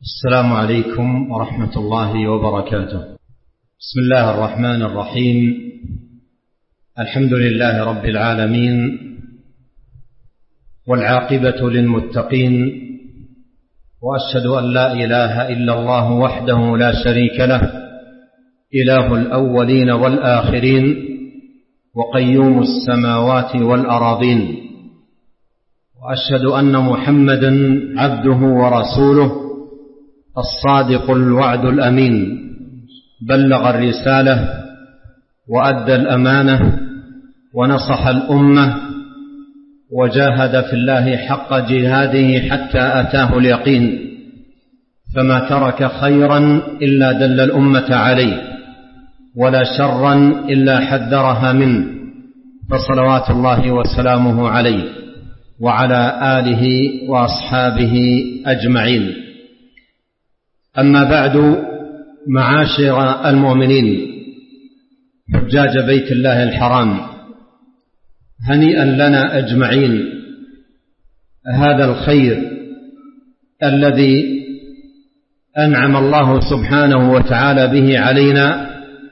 السلام عليكم ورحمة الله وبركاته. بسم الله الرحمن الرحيم. الحمد لله رب العالمين، والعاقبة للمتقين، وأشهد أن لا إله إلا الله وحده لا شريك له، إله الأولين والآخرين، وقيوم السماوات والأراضين، وأشهد أن محمدا عبده ورسوله الصادق الوعد الأمين، بلغ الرسالة وأدى الأمانة ونصح الأمة، وجاهد في الله حق جهاده حتى أتاه اليقين، فما ترك خيرا إلا دل الأمة عليه، ولا شرا إلا حذرها منه، فصلوات الله وسلامه عليه وعلى آله وأصحابه أجمعين. أما بعد، معاشر المؤمنين حجاج بيت الله الحرام، هنيئا لنا أجمعين هذا الخير الذي أنعم الله سبحانه وتعالى به علينا،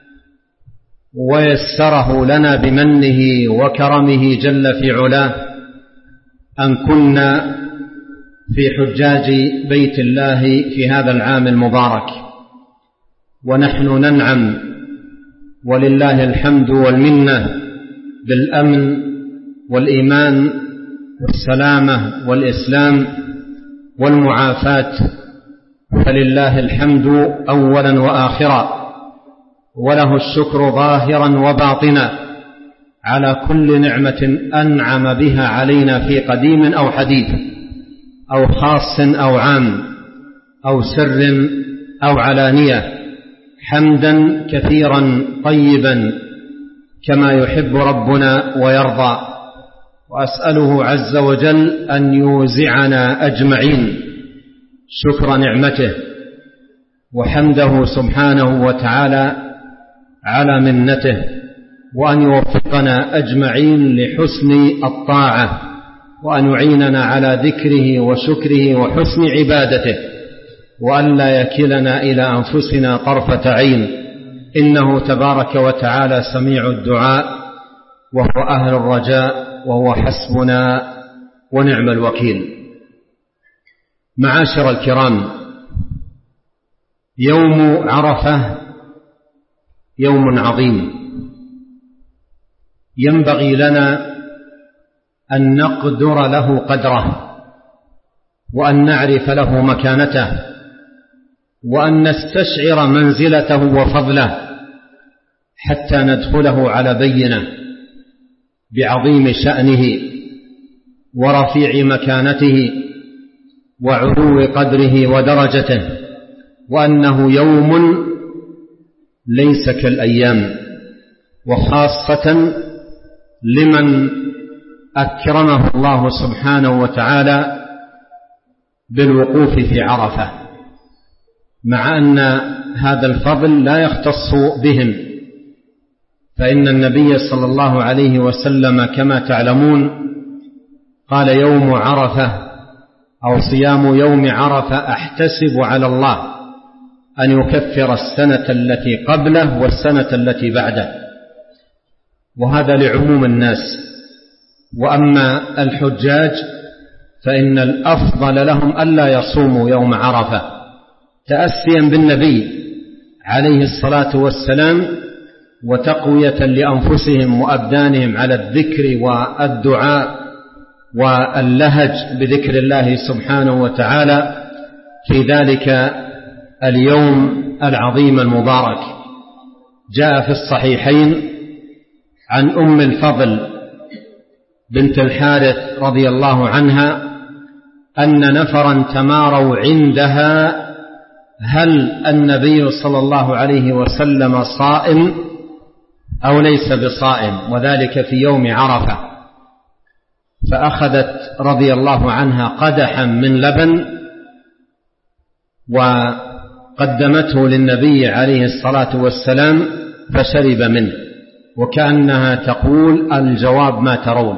ويسره لنا بمنه وكرمه جل في علاه، أن كنا في حجاج بيت الله في هذا العام المبارك، ونحن ننعم ولله الحمد والمنة بالأمن والإيمان والسلامة والإسلام والمعافاة، فلله الحمد أولا وآخرا، وله الشكر ظاهرا وباطنا على كل نعمة أنعم بها علينا في قديم أو حديث، أو خاص أو عام، أو سر أو علانية، حمدا كثيرا طيبا كما يحب ربنا ويرضى. وأسأله عز وجل أن يوزعنا أجمعين شكر نعمته وحمده سبحانه وتعالى على منته، وأن يوفقنا أجمعين لحسن الطاعة، وأن يعيننا على ذكره وشكره وحسن عبادته، وأن لا يكلنا إلى أنفسنا طرفة عين، إنه تبارك وتعالى سميع الدعاء، وهو أهل الرجاء، وهو حسبنا ونعم الوكيل. معاشر الكرام، يوم عرفة يوم عظيم، ينبغي لنا أن نقدر له قدره، وأن نعرف له مكانته، وأن نستشعر منزلته وفضله، حتى ندخله على بينة بعظيم شأنه ورفيع مكانته وعلو قدره ودرجته، وأنه يوم ليس كالأيام، وخاصة لمن أكرمه الله سبحانه وتعالى بالوقوف في عرفة، مع أن هذا الفضل لا يختص بهم، فإن النبي صلى الله عليه وسلم كما تعلمون قال: يوم عرفة أو صيام يوم عرفة أحتسب على الله أن يكفر السنة التي قبله والسنة التي بعده، وهذا لعموم الناس. وأما الحجاج فإن الأفضل لهم ألا يصوموا يوم عرفة، تأسيا بالنبي عليه الصلاة والسلام، وتقوية لأنفسهم وأبدانهم على الذكر والدعاء واللهج بذكر الله سبحانه وتعالى في ذلك اليوم العظيم المبارك. جاء في الصحيحين عن أم الفضل بنت الحارث رضي الله عنها أن نفرا تماروا عندها هل النبي صلى الله عليه وسلم صائم أو ليس بصائم، وذلك في يوم عرفة، فأخذت رضي الله عنها قدحا من لبن وقدمته للنبي عليه الصلاة والسلام فشرب منه، وكأنها تقول: الجواب ما ترون،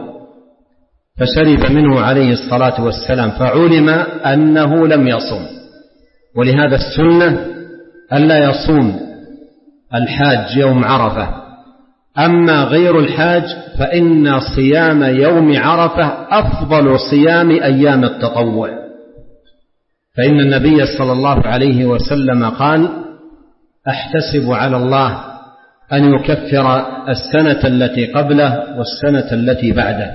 فشرب منه عليه الصلاة والسلام، فعلم أنه لم يصم، ولهذا السنة ألا يصوم الحاج يوم عرفة. أما غير الحاج فإن صيام يوم عرفة أفضل صيام أيام التطوع، فإن النبي صلى الله عليه وسلم قال: أحتسب على الله أن يكفر السنة التي قبله والسنة التي بعده.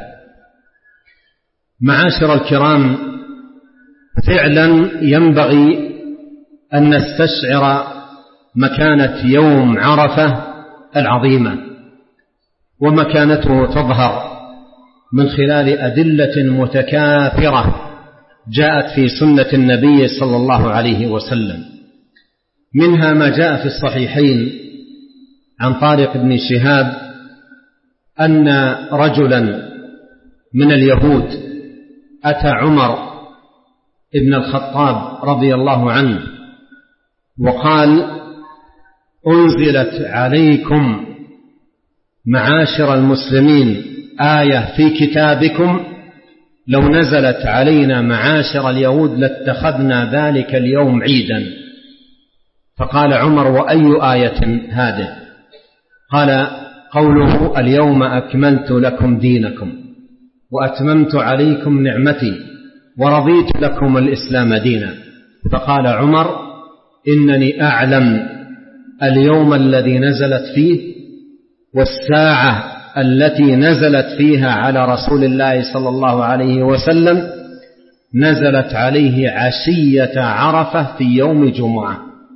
معاشر الكرام، فعلا ينبغي أن نستشعر مكانة يوم عرفة العظيمة، ومكانته تظهر من خلال أدلة متكاثرة جاءت في سنة النبي صلى الله عليه وسلم. منها ما جاء في الصحيحين عن طارق بن شهاب أن رجلا من اليهود أتى عمر بن الخطاب رضي الله عنه وقال: أنزلت عليكم معاشر المسلمين آية في كتابكم، لو نزلت علينا معاشر اليهود لاتخذنا ذلك اليوم عيدا. فقال عمر: وأي آية هذه؟ قال: قوله: اليوم أكملت لكم دينكم وأتممت عليكم نعمتي ورضيت لكم الإسلام دينا. فقال عمر: إنني أعلم اليوم الذي نزلت فيه والساعة التي نزلت فيها على رسول الله صلى الله عليه وسلم، نزلت عليه عشية عرفة في يوم جمعة.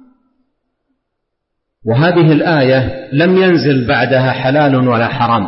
وهذه الآية لم ينزل بعدها حلال ولا حرام،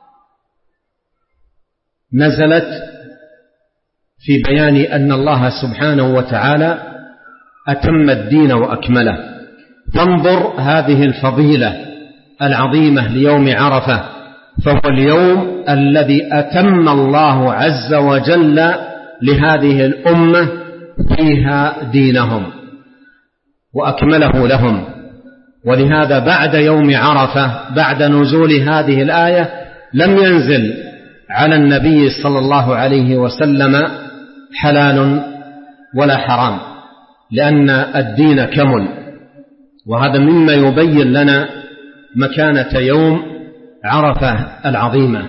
نزلت في بيان أن الله سبحانه وتعالى أتم الدين وأكمله. فانظر هذه الفضيلة العظيمة ليوم عرفة، فهو اليوم الذي أتم الله عز وجل لهذه الأمة فيها دينهم وأكمله لهم. ولهذا بعد يوم عرفة، بعد نزول هذه الآية، لم ينزل على النبي صلى الله عليه وسلم حلال ولا حرام، لأن الدين كمل. وهذا مما يبين لنا مكانة يوم عرفة العظيمة.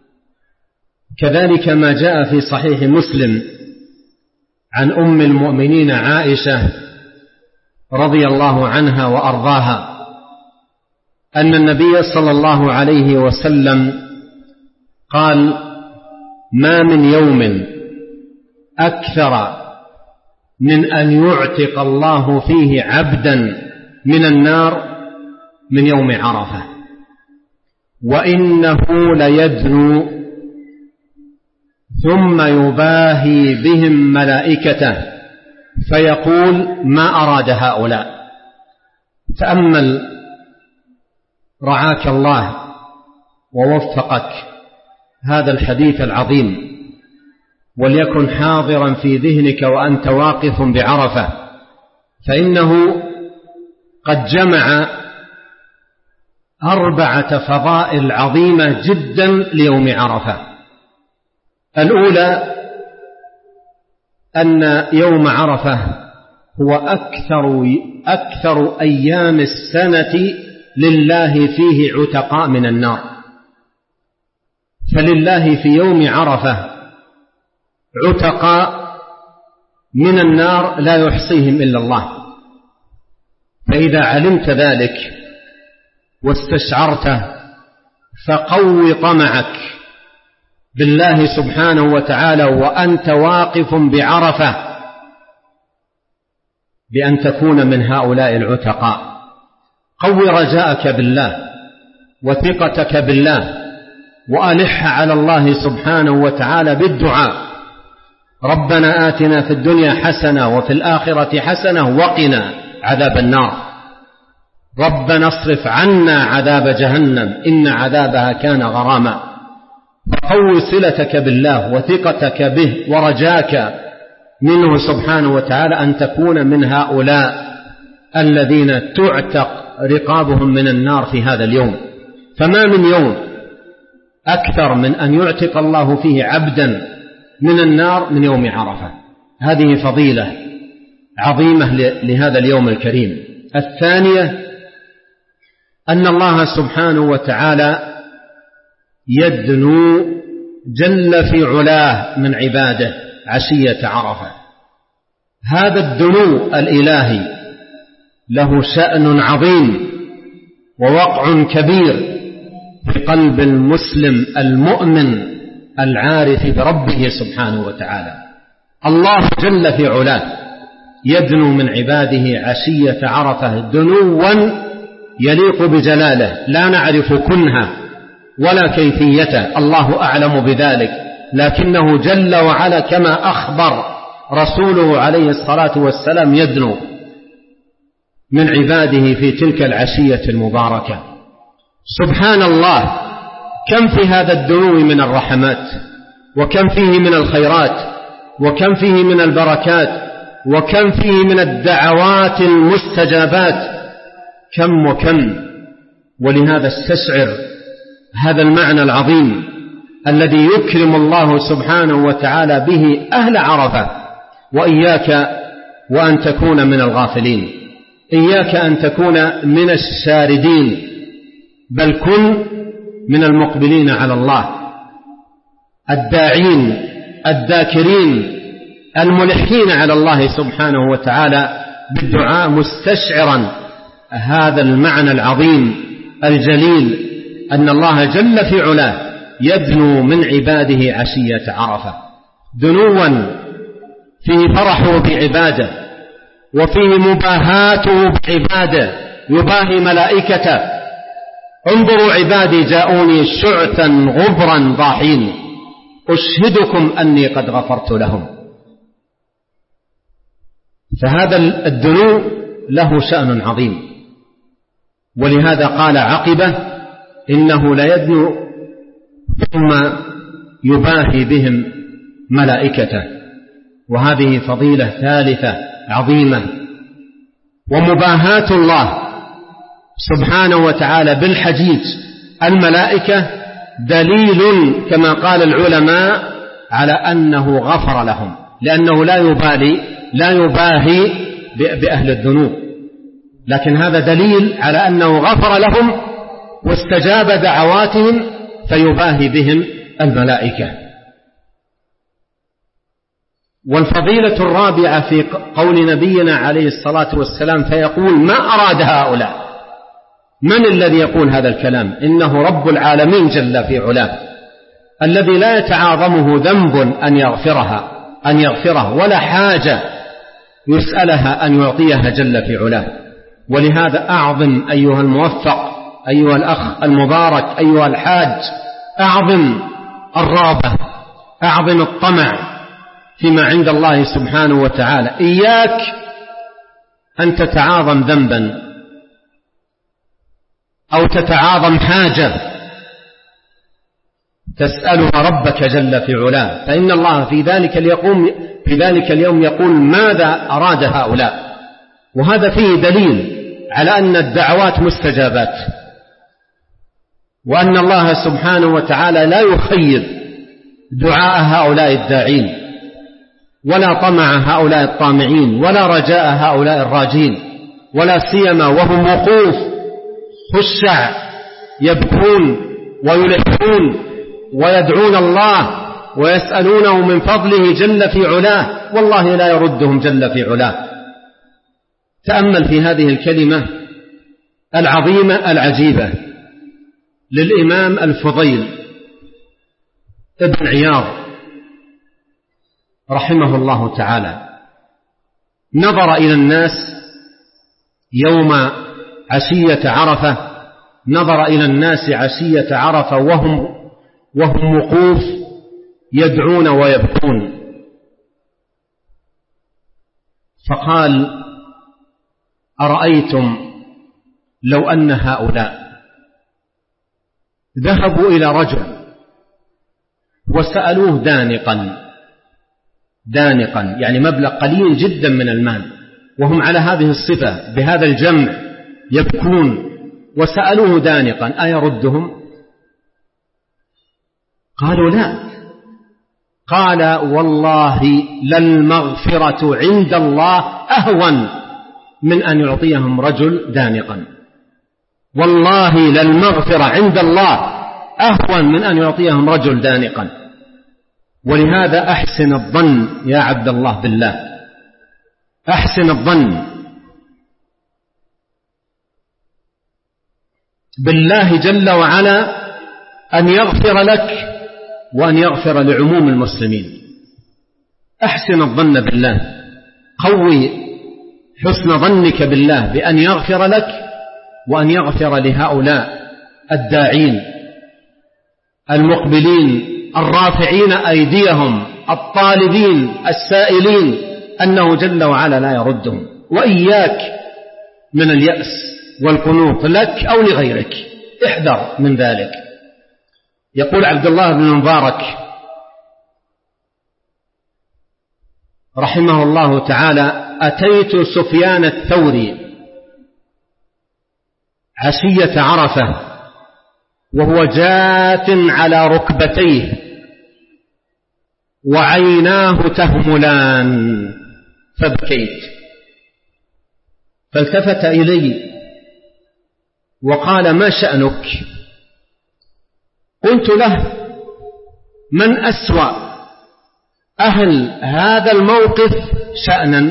كذلك ما جاء في صحيح مسلم عن أم المؤمنين عائشة رضي الله عنها وأرضاها أن النبي صلى الله عليه وسلم قال: ما من يوم أكثر من أن يعتق الله فيه عبدا من النار من يوم عرفة، وإنه ليدنو ثم يباهي بهم ملائكته فيقول: ما أراد هؤلاء. تأمل رعاك الله ووفقك هذا الحديث العظيم، وليكن حاضرا في ذهنك وأنت واقف بعرفة، فإنه قد جمع 4 فضائل عظيمة جدا ليوم عرفة. الأولى أن يوم عرفة هو أكثر أيام السنة لله فيه عتقاء من النار، فلله في يوم عرفة عتقاء من النار لا يحصيهم إلا الله. فإذا علمت ذلك واستشعرته فقو طمعك بالله سبحانه وتعالى وأنت واقف بعرفة بأن تكون من هؤلاء العتقاء. قو رجاءك بالله وثقتك بالله، وألح على الله سبحانه وتعالى بالدعاء: ربنا آتنا في الدنيا حسنة وفي الآخرة حسنة وقنا عذاب النار، ربنا اصرف عنا عذاب جهنم إن عذابها كان غراما. فقو صلتك بالله وثقتك به ورجاك منه سبحانه وتعالى أن تكون من هؤلاء الذين تعتق رقابهم من النار في هذا اليوم. فما من يوم أكثر من أن يعتق الله فيه عبدا من النار من يوم عرفة. هذه فضيلة عظيمة لهذا اليوم الكريم. الثانية أن الله سبحانه وتعالى يدنو جل في علاه من عباده عشية عرفة. هذا الدنو الإلهي له شأن عظيم ووقع كبير في قلب المسلم المؤمن العارف بربه سبحانه وتعالى. الله جل في علاه يدنو من عباده عشية عرفة دنوا يليق بجلاله، لا نعرف كنها ولا كيفيته، الله أعلم بذلك، لكنه جل وعلا كما أخبر رسوله عليه الصلاة والسلام يدنو من عباده في تلك العشية المباركة. سبحان الله، كم في هذا الدنو من الرحمات، وكم فيه من الخيرات، وكم فيه من البركات، وكم فيه من الدعوات المستجابات، كم وكم. ولهذا استشعر هذا المعنى العظيم الذي يكرم الله سبحانه وتعالى به أهل عرفة. وإياك وأن تكون من الغافلين، إياك أن تكون من الشاردين، بل كن من المقبلين على الله، الداعين الذاكرين الملحين على الله سبحانه وتعالى بالدعاء، مستشعرا هذا المعنى العظيم الجليل أن الله جل في علاه يدنو من عباده عشية عرفة، دنوا فيه فرحه بعباده، وفيه مباهاته بعباده، يباهي ملائكته. انظروا عبادي جاءوني شعثا غبرا ضاحين أشهدكم أني قد غفرت لهم. فهذا الدنو له شأن عظيم، ولهذا قال عقبه إنه ليدنو ثم يباهي بهم ملائكته. وهذه فضيلة ثالثة عظيمة. ومباهاة الله سبحانه وتعالى بالحجيج الملائكة دليل كما قال العلماء على أنه غفر لهم، لأنه لا يباهي بأهل الذنوب، لكن هذا دليل على أنه غفر لهم واستجاب دعواتهم فيباهي بهم الملائكة. والفضيلة الرابعة في قول نبينا عليه الصلاة والسلام فيقول ما أراد هؤلاء. من الذي يقول هذا الكلام؟ إنه رب العالمين جل في علاه، الذي لا يتعاظمه ذنب أن يغفره ولا حاجة يسألها أن يعطيها جل في علاه. ولهذا أعظم أيها الموفق، أيها الأخ المبارك، أيها الحاج، أعظم الرغبة، أعظم الطمع فيما عند الله سبحانه وتعالى. إياك أن تتعاظم ذنبا أو تتعاظم حاجة تسألها ربك جل في علاه، فإن الله في ذلك اليوم يقول ماذا أراد هؤلاء. وهذا فيه دليل على أن الدعوات مستجابات، وأن الله سبحانه وتعالى لا يخيب دعاء هؤلاء الداعين، ولا طمع هؤلاء الطامعين، ولا رجاء هؤلاء الراجين، ولا سيما وهم وقوف خشع يبكون ويلحون ويدعون الله ويسألونه من فضله جل في علاه، والله لا يردهم جل في علاه. تأمل في هذه الكلمة العظيمة العجيبة للإمام الفضيل ابن عياض رحمه الله تعالى. نظر إلى الناس يوم عشية عرفة، نظر إلى الناس عشية عرفة وهم وقوف يدعون ويبكون، فقال أرأيتم لو أن هؤلاء ذهبوا إلى رجل وسألوه دانقا يعني مبلغ قليل جدا من المال، وهم على هذه الصفة بهذا الجمع يبكون، وسألوه دانقا أيردهم؟ قالوا لا، قال والله للمغفرة عند الله أهون من أن يعطيهم رجل دانقا. والله للمغفرة عند الله أهون من أن يعطيهم رجل دانقا. ولهذا أحسن الظن يا عبد الله بالله، أحسن الظن بالله جل وعلا أن يغفر لك وأن يغفر لعموم المسلمين. أحسن الظن بالله، قوي حسن ظنك بالله بأن يغفر لك وأن يغفر لهؤلاء الداعين المقبلين الرافعين أيديهم الطالبين السائلين أنه جل وعلا لا يردهم. وإياك من اليأس والقنوط لك أو لغيرك، احذر من ذلك. يقول عبد الله بن المبارك رحمه الله تعالى: أتيت سفيان الثوري عشية عرفة وهو جاث على ركبتيه وعيناه تهملان فبكيت، فالتفت إلي وقال: ما شأنك؟ قلت له: من أسوأ أهل هذا الموقف شأنا؟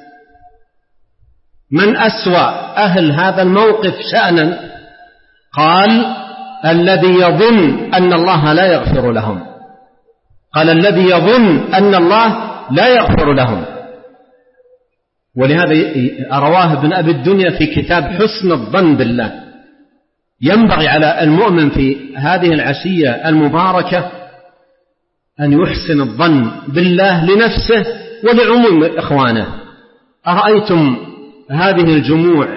من أسوأ أهل هذا الموقف شأنا؟ قال: الذي يظن أن الله لا يغفر لهم. قال: الذي يظن أن الله لا يغفر لهم. ولهذا رواه ابن أبي الدنيا في كتاب حسن الظن بالله. ينبغي على المؤمن في هذه العشية المباركة أن يحسن الظن بالله لنفسه ولعموم إخوانه. أرأيتم هذه الجموع،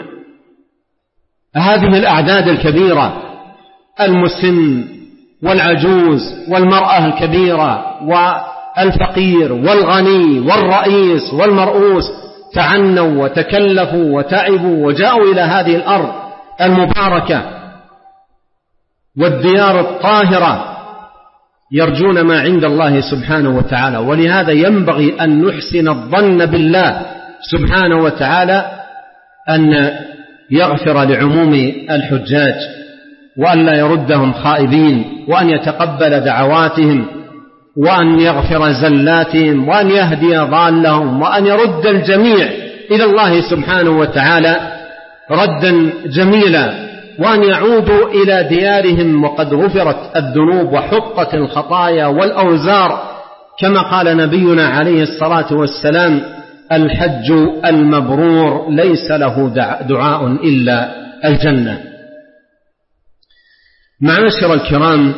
هذه الأعداد الكبيرة، المسن والعجوز والمرأة الكبيرة والفقير والغني والرئيس والمرؤوس، تعنوا وتكلفوا وتعبوا وجاءوا إلى هذه الأرض المباركة والديار الطاهرة يرجون ما عند الله سبحانه وتعالى. ولهذا ينبغي أن نحسن الظن بالله سبحانه وتعالى أن يغفر لعموم الحجاج وأن لا يردهم خائبين، وأن يتقبل دعواتهم، وأن يغفر زلاتهم، وأن يهدي ضالهم، وأن يرد الجميع إلى الله سبحانه وتعالى ردا جميلا، وأن يعودوا إلى ديارهم وقد غفرت الذنوب وحطت الخطايا والأوزار، كما قال نبينا عليه الصلاة والسلام: الحج المبرور ليس له دعاء إلا الجنة. معاشر الكرام،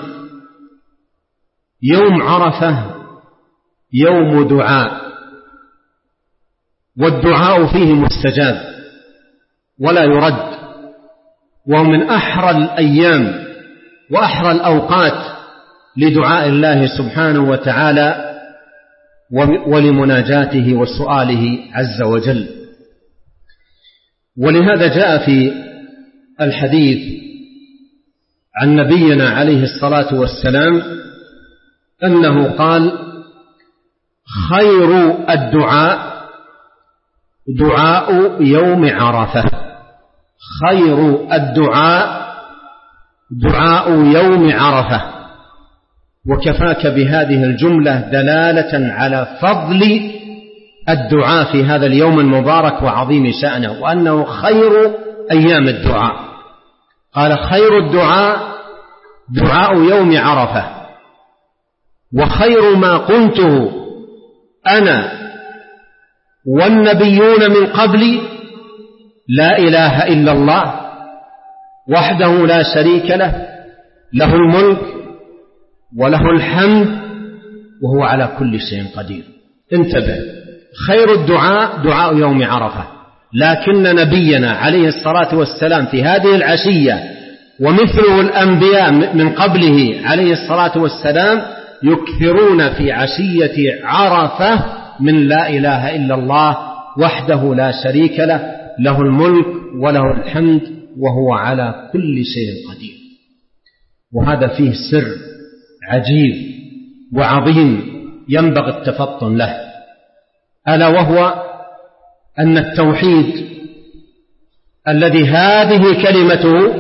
يوم عرفة يوم دعاء، والدعاء فيه مستجاب ولا يرد، ومن أحرى الأيام وأحرى الأوقات لدعاء الله سبحانه وتعالى ولمناجاته وسؤاله عز وجل. ولهذا جاء في الحديث عن نبينا عليه الصلاة والسلام أنه قال: خير الدعاء دعاء يوم عرفة. خير الدعاء دعاء يوم عرفة. وكفاك بهذه الجملة دلالة على فضل الدعاء في هذا اليوم المبارك وعظيم شأنه، وأنه خير أيام الدعاء. قال: خير الدعاء دعاء يوم عرفة، وخير ما قلته أنا والنبيون من قبلي لا إله إلا الله وحده لا شريك له، له الملك وله الحمد وهو على كل شيء قدير. انتبه، خير الدعاء دعاء يوم عرفة، لكن نبينا عليه الصلاة والسلام في هذه العشية ومثله الأنبياء من قبله عليه الصلاة والسلام يكثرون في عشية عرفة من لا إله إلا الله وحده لا شريك له، له الملك وله الحمد وهو على كل شيء قدير. وهذا فيه سر عجيب وعظيم ينبغي التفطن له، ألا وهو أن التوحيد الذي هذه كلمته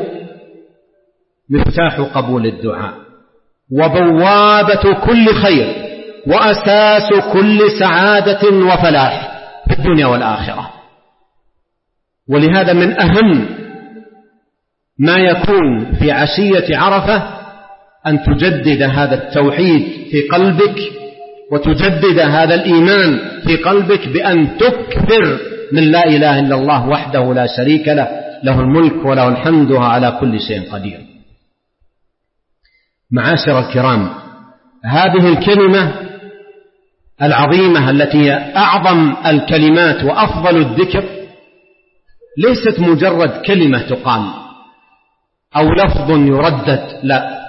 مفتاح قبول الدعاء وبوابة كل خير وأساس كل سعادة وفلاح في الدنيا والآخرة. ولهذا من أهم ما يكون في عشية عرفة أن تجدد هذا التوحيد في قلبك وتجدد هذا الإيمان في قلبك بأن تكثر من لا إله إلا الله وحده لا شريك له، له الملك وله الحمد على كل شيء قدير. معاشر الكرام، هذه الكلمة العظيمة التي هي أعظم الكلمات وأفضل الذكر ليست مجرد كلمة تقال أو لفظ يردد، لا،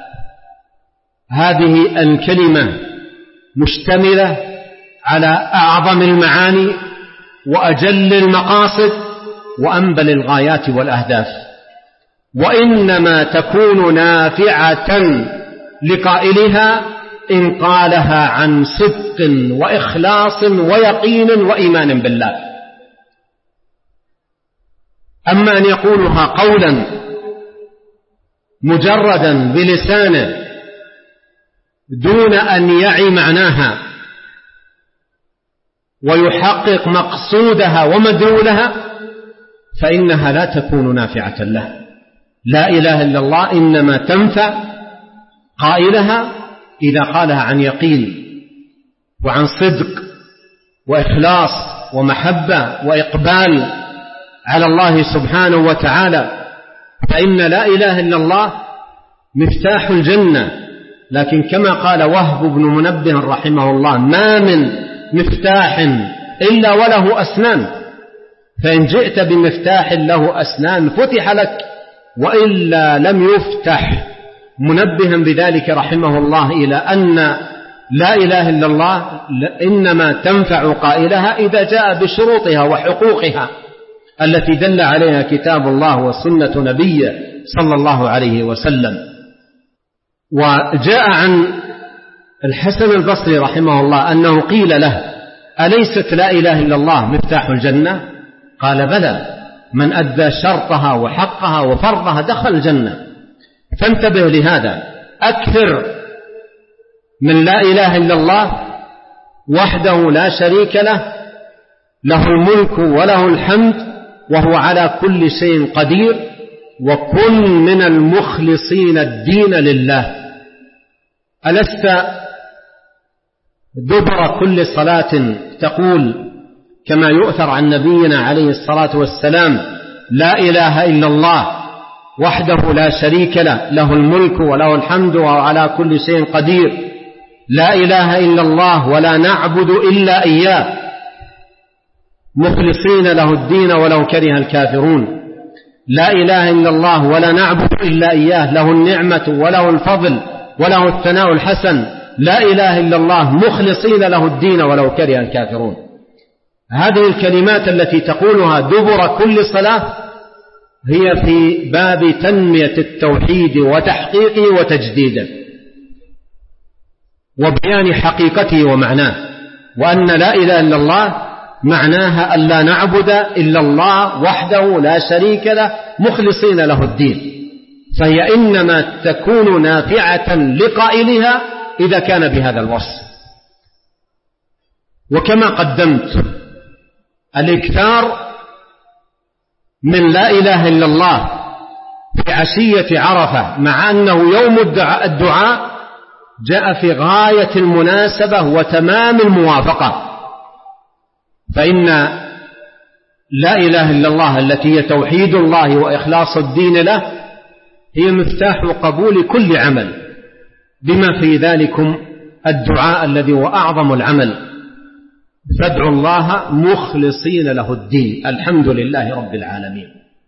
هذه الكلمة مشتملة على أعظم المعاني وأجل المقاصد وأنبل الغايات والأهداف، وإنما تكون نافعة لقائلها إن قالها عن صدق وإخلاص ويقين وإيمان بالله. أما أن يقولها قولا مجردا بلسانه دون أن يعي معناها ويحقق مقصودها ومدلولها فإنها لا تكون نافعة له. لا إله إلا الله إنما تنفع قائلها إذا قالها عن يقين وعن صدق وإخلاص ومحبة وإقبال على الله سبحانه وتعالى، فإن لا إله إلا الله مفتاح الجنة. لكن كما قال وهب بن منبه رحمه الله: ما من مفتاح إلا وله أسنان، فإن جئت بمفتاح له أسنان فتح لك، وإلا لم يفتح، منبها بذلك رحمه الله إلى أن لا إله إلا الله إنما تنفع قائلها إذا جاء بشروطها وحقوقها التي دل عليها كتاب الله وسنة نبيه صلى الله عليه وسلم. وجاء عن الحسن البصري رحمه الله أنه قيل له: أليست لا إله إلا الله مفتاح الجنة؟ قال: بلى، من أدى شرطها وحقها وفرضها دخل الجنة. فانتبه لهذا، أكثر من لا إله إلا الله وحده لا شريك له، له الملك وله الحمد وهو على كل شيء قدير، وكن من المخلصين الدين لله. ألست دبر كل صلاة تقول كما يؤثر عن نبينا عليه الصلاة والسلام: لا إله إلا الله وحده لا شريك له، له الملك وله الحمد وهو على كل شيء قدير، لا إله إلا الله ولا نعبد إلا إياه مخلصين له الدين ولو كره الكافرون، لا إله إلا الله ولا نعبد إلا إياه له النعمة وله الفضل وله الثناء الحسن، لا إله إلا الله مخلصين له الدين ولو كره الكافرون. هذه الكلمات التي تقولها دبر كل صلاة هي في باب تنمية التوحيد وتحقيقه وتجديده وبيان حقيقته ومعناه، وأن لا إله إلا الله معناها أن لا نعبد إلا الله وحده لا شريك له مخلصين له الدين، فهي إنما تكون نافعة لقائلها إذا كان بهذا الوصف. وكما قدمت الإكثار من لا إله إلا الله في عشية عرفة مع أنه يوم الدعاء جاء في غاية المناسبة وتمام الموافقة، فإن لا إله إلا الله التي هي توحيد الله وإخلاص الدين له هي مفتاح قبول كل عمل، بما في ذلكم الدعاء الذي هو أعظم العمل: فادعوا الله مخلصين له الدين، الحمد لله رب العالمين.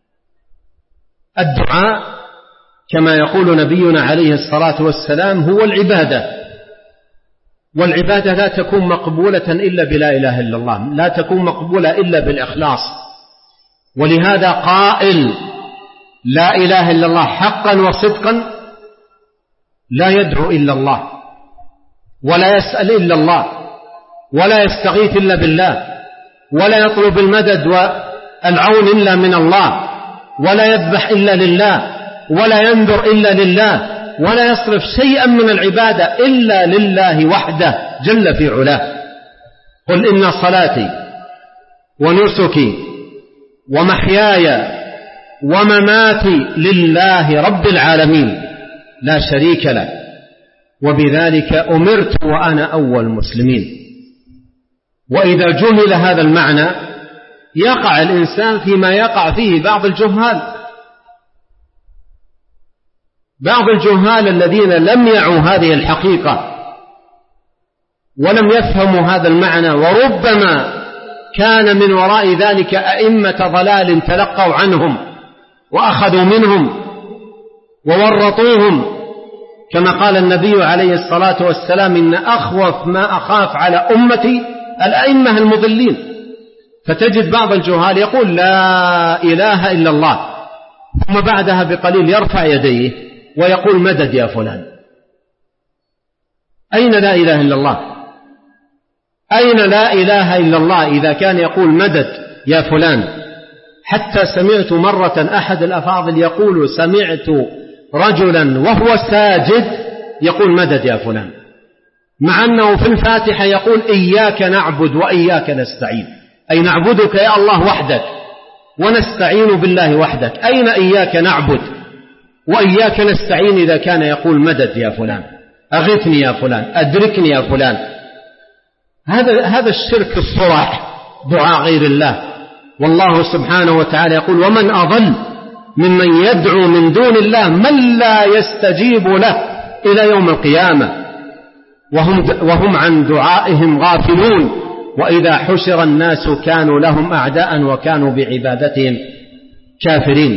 الدعاء كما يقول نبينا عليه الصلاة والسلام هو العبادة، والعبادة لا تكون مقبولة إلا بلا إله إلا الله، لا تكون مقبولة إلا بالإخلاص. ولهذا قائل لا إله إلا الله حقا وصدقا لا يدعو إلا الله، ولا يسأل إلا الله، ولا يستغيث إلا بالله، ولا يطلب المدد والعون إلا من الله، ولا يذبح إلا لله، ولا ينذر إلا لله، ولا يصرف شيئا من العبادة إلا لله وحده جل في علاه. قل إن صلاتي ونسكي ومحياي ومماتي لله رب العالمين لا شريك له وبذلك أمرت وأنا أول المسلمين. وإذا جهل هذا المعنى يقع الإنسان فيما يقع فيه بعض الجهال الذين لم يعوا هذه الحقيقة ولم يفهموا هذا المعنى، وربما كان من وراء ذلك أئمة ضلال تلقوا عنهم وأخذوا منهم وورطوهم، كما قال النبي عليه الصلاة والسلام: إن أخوف ما أخاف على أمتي الأئمة المضلين. فتجد بعض الجهال يقول لا إله إلا الله، ثم بعدها بقليل يرفع يديه ويقول مدد يا فلان. أين لا إله إلا الله؟ أين لا إله إلا الله إذا كان يقول مدد يا فلان؟ حتى سمعت مرة أحد الأفاضل يقول: سمعت رجلا وهو ساجد يقول مدد يا فلان، مع أنه في الفاتحة يقول إياك نعبد وإياك نستعين، أي نعبدك يا الله وحدك ونستعين بالله وحدك. أين إياك نعبد وإياك نستعين إذا كان يقول مدد يا فلان، أغثني يا فلان، أدركني يا فلان؟ هذا الشرك الصرح، دعاء غير الله. والله سبحانه وتعالى يقول: ومن أضل ممن يدعو من دون الله من لا يستجيب له إلى يوم القيامة وهم عن دعائهم غافلون، وإذا حشر الناس كانوا لهم أعداء وكانوا بعبادتهم كافرين.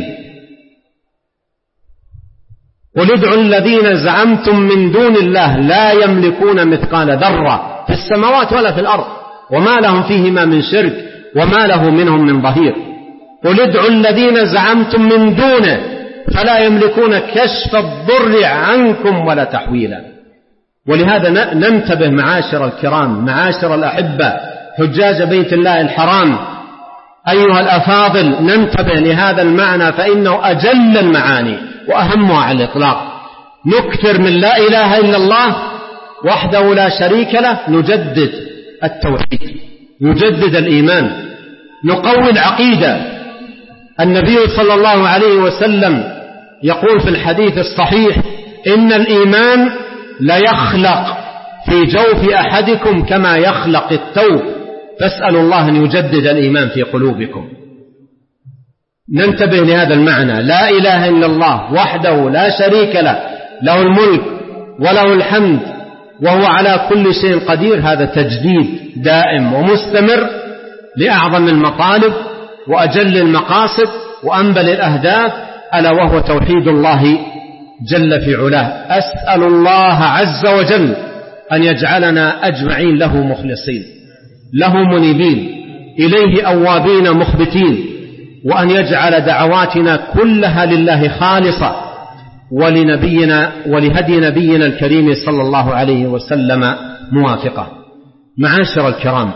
قل ادعوا الذين زعمتم من دون الله لا يملكون مثقال ذرة في السماوات ولا في الأرض وما لهم فيهما من شرك وما له منهم من ظهير. قل ادعوا الذين زعمتم من دونه فلا يملكون كشف الضر عنكم ولا تحويلا. ولهذا ننتبه معاشر الكرام، معاشر الأحبة، حجاج بيت الله الحرام، أيها الأفاضل، ننتبه لهذا المعنى فإنه أجل المعاني وأهمها على الإطلاق. نكثر من لا إله إلا الله وحده لا شريك له، نجدد التوحيد، نجدد الإيمان، نقوي العقيدة. النبي صلى الله عليه وسلم يقول في الحديث الصحيح: إن الإيمان ليخلق في جوف أحدكم كما يخلق الثوب، فاسألوا الله أن يجدد الإيمان في قلوبكم. ننتبه لهذا المعنى، لا إله إلا الله وحده لا شريك له، له الملك وله الحمد وهو على كل شيء قدير. هذا تجديد دائم ومستمر لأعظم المطالب وأجل المقاصد وأنبل الأهداف، ألا وهو توحيد الله جل في علاه. أسأل الله عز وجل أن يجعلنا أجمعين له مخلصين، له منيبين، إليه أوابين مخبتين، وأن يجعل دعواتنا كلها لله خالصة ولنبينا ولهدي نبينا الكريم صلى الله عليه وسلم موافقة. معاشر الكرام،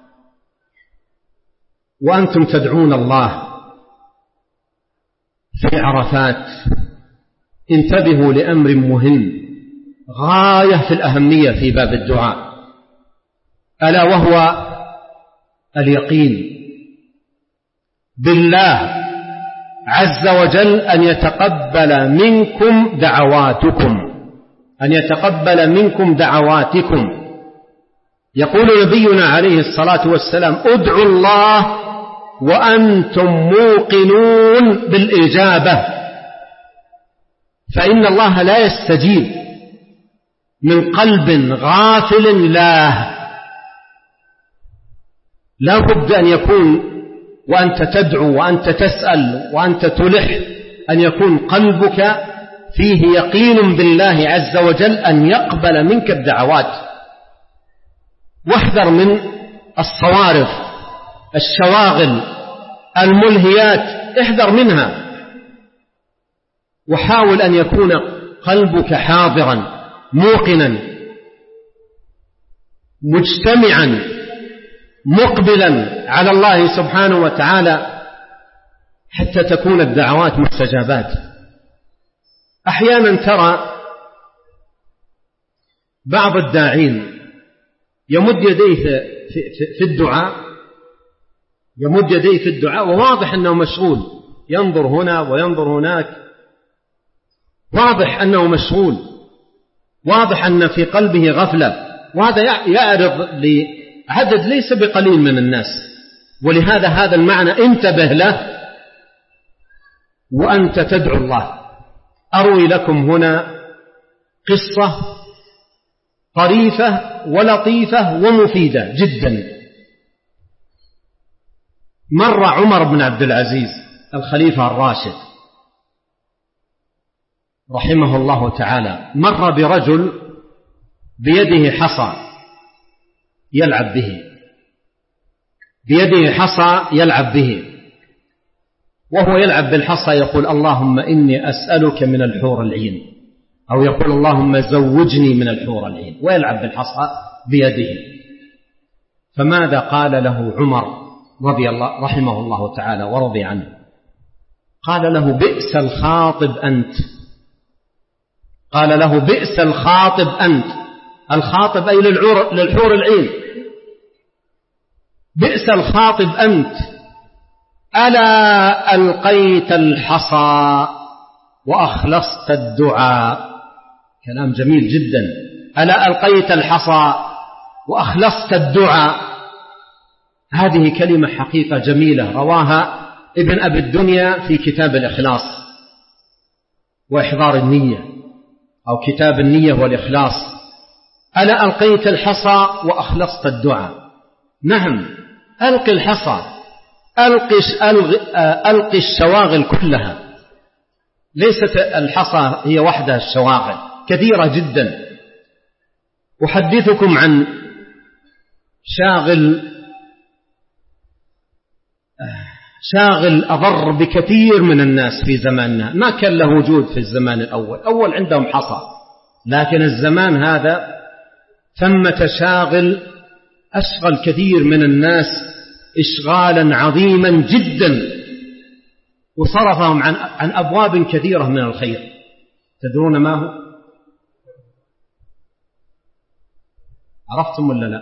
وأنتم تدعون الله في عرفات انتبهوا لأمر مهم غاية في الأهمية في باب الدعاء، ألا وهو اليقين بالله عز وجل أن يتقبل منكم دعواتكم، أن يتقبل منكم دعواتكم. يقول نبينا عليه الصلاة والسلام: ادعوا الله وأنتم موقنون بالإجابة، فإن الله لا يستجيب من قلب غافل لاه. لا بد أن يكون وأنت تدعو وأنت تسأل وأنت تلح أن يكون قلبك فيه يقين بالله عز وجل أن يقبل منك الدعوات. واحذر من الصوارف، الشواغل، الملهيات، احذر منها، وحاول أن يكون قلبك حاضرا موقنا مجتمعا مقبلا على الله سبحانه وتعالى حتى تكون الدعوات مستجابات. أحيانا ترى بعض الداعين يمد يديه في الدعاء وواضح أنه مشغول، ينظر هنا وينظر هناك، واضح أنه مشغول، واضح أن في قلبه غفلة، وهذا يعرض لعدد ليس بقليل من الناس. ولهذا هذا المعنى انتبه له وأنت تدعو الله. أروي لكم هنا قصة طريفة ولطيفة ومفيدة جدا. مر عمر بن عبد العزيز الخليفة الراشد رحمه الله تعالى، مر برجل بيده حصى يلعب به، وهو يلعب بالحصى يقول: اللهم إني أسألك من الحور العين، أو يقول: اللهم زوجني من الحور العين، ويلعب بالحصى بيده. فماذا قال له عمر رحمه الله تعالى ورضي عنه؟ قال له: بئس الخاطب أنت. قال له: بئس الخاطب أنت. الخاطب أي للحور العين. بئس الخاطب أنت، ألا ألقيت الحصى وأخلصت الدعاء. كلام جميل جدا. ألا ألقيت الحصى وأخلصت الدعاء، هذه كلمة حقيقة جميلة رواها ابن أبي الدنيا في كتاب الإخلاص وإحضار النية، أو كتاب النية والإخلاص. ألا ألقيت الحصى وأخلصت الدعاء. نعم، ألقي الحصى، ألقي الشواغل كلها. ليست الحصى هي وحدها، الشواغل كثيرة جدا. أحدثكم عن شاغل أضر بكثير من الناس في زماننا، ما كان له وجود في الزمان الأول عندهم حصى، لكن الزمان هذا ثمة شاغل أشغل كثير من الناس إشغالا عظيما جدا، وصرفهم عن أبواب كثيرة من الخير. تدرون ما هو؟ عرفتم ولا لا؟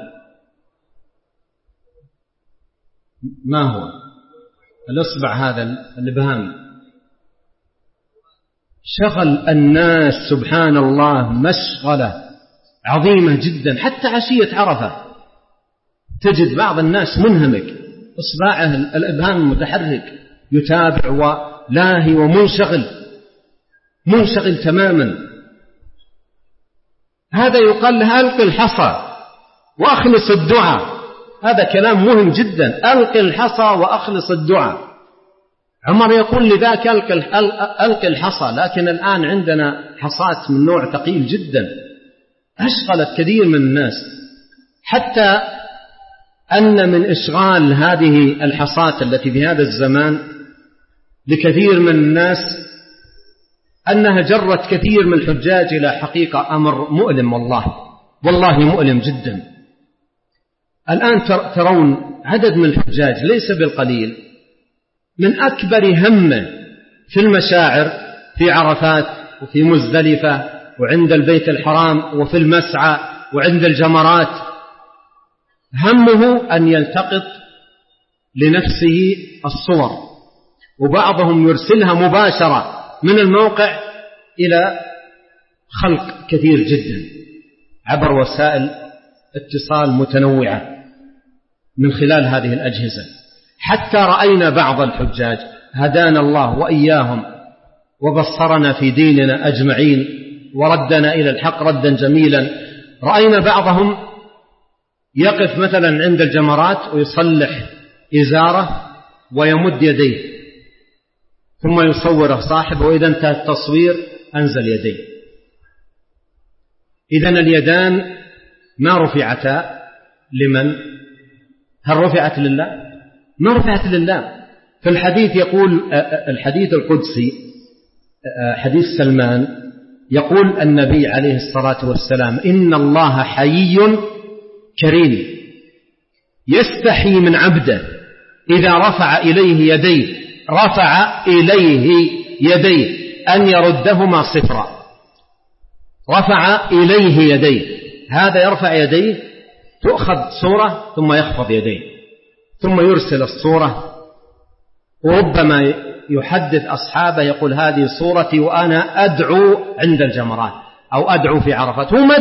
ما هو؟ الإصبع هذا الإبهام شغل الناس سبحان الله مشغلة عظيمة جدا. حتى عشية عرفة تجد بعض الناس منهمك، إصبعه الإبهام المتحرك يتابع ولاهي ومنشغل تماما. هذا يقال له: ألقي الحصى وأخلص الدعاء. هذا كلام مهم جدا، ألقي الحصى وأخلص الدعاء. عمر يقول لذاك: ألقي الحصى، لكن الآن عندنا حصات من نوع ثقيل جدا أشغلت كثير من الناس، حتى أن من إشغال هذه الحصات التي في هذا الزمان لكثير من الناس أنها جرت كثير من الحجاج إلى حقيقة أمر مؤلم، والله مؤلم جدا. الآن ترون عدد من الحجاج ليس بالقليل من أكبر همه في المشاعر في عرفات وفي مزدلفة وعند البيت الحرام وفي المسعى وعند الجمرات، همه أن يلتقط لنفسه الصور، وبعضهم يرسلها مباشرة من الموقع إلى خلق كثير جدا عبر وسائل اتصال متنوعة من خلال هذه الأجهزة. حتى رأينا بعض الحجاج هدانا الله وإياهم وبصرنا في ديننا أجمعين وردنا إلى الحق ردا جميلا. رأينا بعضهم يقف مثلا عند الجمرات ويصلح إزاره ويمد يديه ثم يصوره صاحبه، وإذا انتهى التصوير أنزل يديه. إذن اليدان ما رفعتا لمن؟ هل رفعت لله؟ ما رفعت لله. في الحديث يقول الحديث القدسي حديث سلمان، يقول النبي عليه الصلاة والسلام: إن الله حيي كريم يستحي من عبده إذا رفع إليه يديه أن يردهما صفرا. رفع إليه يديه، هذا يرفع يديه تؤخذ صورة ثم يخفض يديه ثم يرسل الصورة، وربما يحدث أصحابه يقول هذه صورتي وأنا أدعو عند الجمرات أو أدعو في عرفات. هو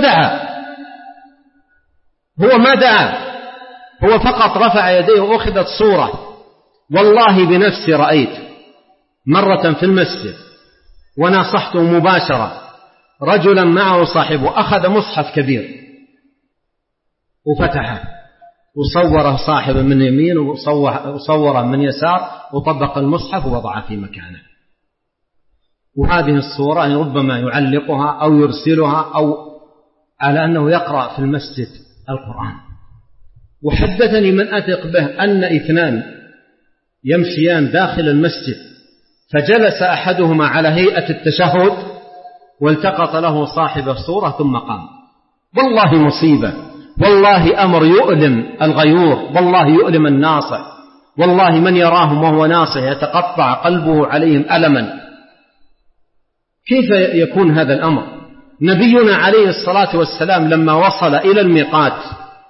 ما دعا، هو فقط رفع يديه وأخذت صورة. والله بنفسي رأيت مرة في المسجد وناصحته مباشرة رجلا معه صاحبه أخذ مصحف كبير وفتحه وصوره صاحب من يمين وصوره من يسار وطبق المصحف ووضعه في مكانه. وهذه الصورة ربما يعلقها أو يرسلها أو على أنه يقرأ في المسجد القرآن. وحدثني من أثق به أن 2 يمشيان داخل المسجد فجلس أحدهما على هيئة التشهد والتقط له صاحب الصورة ثم قام. والله مصيبة، والله أمر يؤلم الغيور، والله يؤلم الناصح، والله من يراهم وهو ناصح يتقطع قلبه عليهم ألما. كيف يكون هذا الأمر؟ نبينا عليه الصلاة والسلام لما وصل إلى الميقات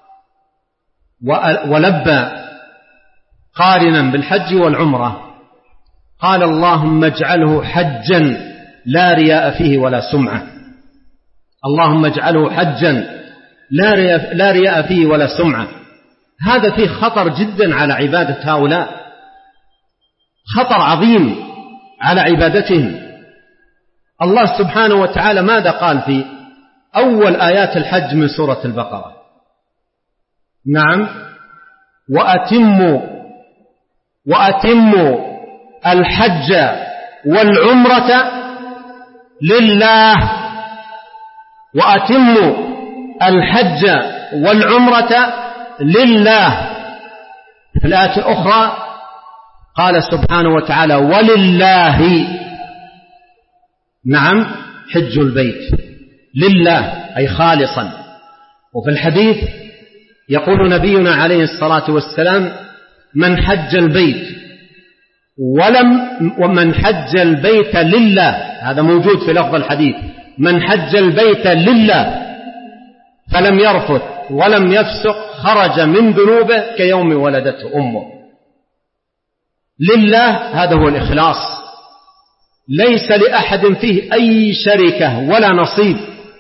ولبى قارنا بالحج والعمرة قال اللهم اجعله حجا لا رياء فيه ولا سمعة. اللهم اجعله حجا لا رياء فيه ولا سمعة. هذا فيه خطر جدا على عبادة هؤلاء، خطر عظيم على عبادتهم. الله سبحانه وتعالى ماذا قال في أول آيات الحج من سورة البقرة؟ نعم، وأتموا الحج والعمرة لله. وأتموا الحج والعمرة لله. في الآية الأخرى قال سبحانه وتعالى ولله، نعم، حج البيت لله أي خالصا. وفي الحديث يقول نبينا عليه الصلاة والسلام من حج البيت ومن حج البيت لله، هذا موجود في لفظ الحديث، من حج البيت لله فلم يرفث ولم يفسق خرج من ذنوبه كيوم ولدته أمه. لله هذا هو الإخلاص، ليس لأحد فيه أي شركة ولا نصيب.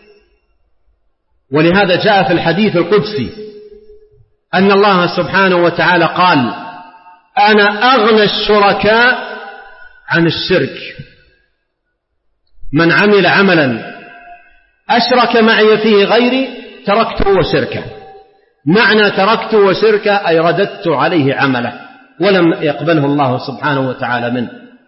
ولهذا جاء في الحديث القدسي أن الله سبحانه وتعالى قال أنا أغنى الشركاء عن الشرك، من عمل عملا أشرك معي فيه غيري تركته وشركه. معنى تركته وشركه أي رددت عليه عمله ولم يقبله الله سبحانه وتعالى منه.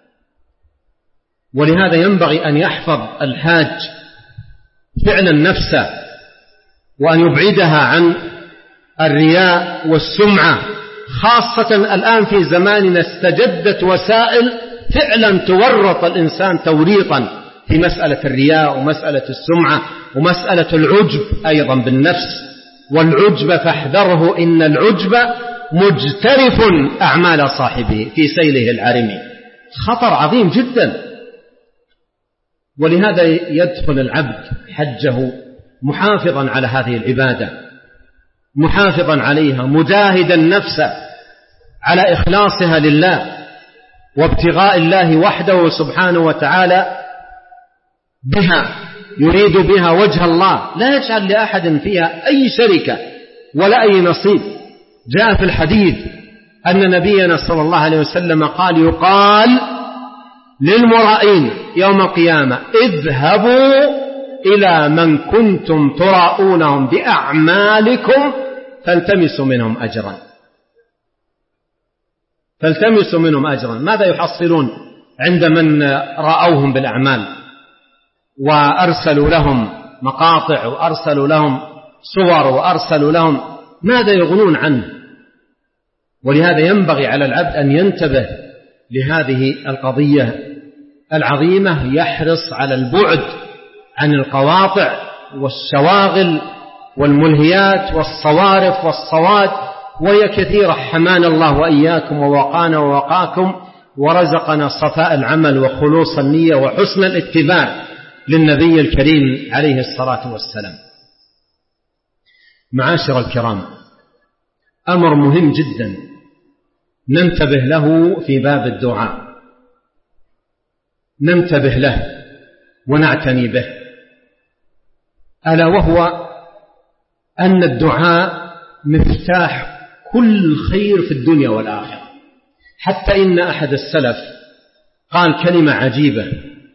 ولهذا ينبغي أن يحفظ الحاج فعلا نفسه وأن يبعدها عن الرياء والسمعة، خاصة الآن في زماننا استجدت وسائل فعلا تورط الإنسان توريطا في مسألة الرياء ومسألة السمعة ومسألة العجب أيضا بالنفس. والعجب فاحذره إن العجب مجترف أعمال صاحبه في سيله العرمي، خطر عظيم جدا. ولهذا يدخل العبد حجه محافظا على هذه العبادة، محافظا عليها، مجاهدا نفسه على إخلاصها لله وابتغاء الله وحده سبحانه وتعالى بها، يريد بها وجه الله، لا يجعل لأحد فيها أي شركة ولا أي نصيب. جاء في الحديث أن نبينا صلى الله عليه وسلم قال يقال للمرائين يوم القيامة اذهبوا إلى من كنتم تراؤونهم بأعمالكم فالتمسوا منهم أجرا. فالتمسوا منهم أجرا. ماذا يحصلون عند من رأوهم بالأعمال وأرسلوا لهم مقاطع وأرسلوا لهم صور وأرسلوا لهم، ماذا يغنون عنه؟ ولهذا ينبغي على العبد أن ينتبه لهذه القضية العظيمة، يحرص على البعد عن القواطع والشواغل والملهيات والصوارف والصواد، وهي كثيرة. حمانا الله وإياكم ووقانا ووقاكم ورزقنا صفاء العمل وخلوص النية وحسن الاتباع للنبي الكريم عليه الصلاة والسلام. معاشر الكرام، أمر مهم جدا ننتبه له في باب الدعاء، ننتبه له ونعتني به، ألا وهو أن الدعاء مفتاح كل خير في الدنيا والآخرة. حتى إن أحد السلف قال كلمة عجيبة،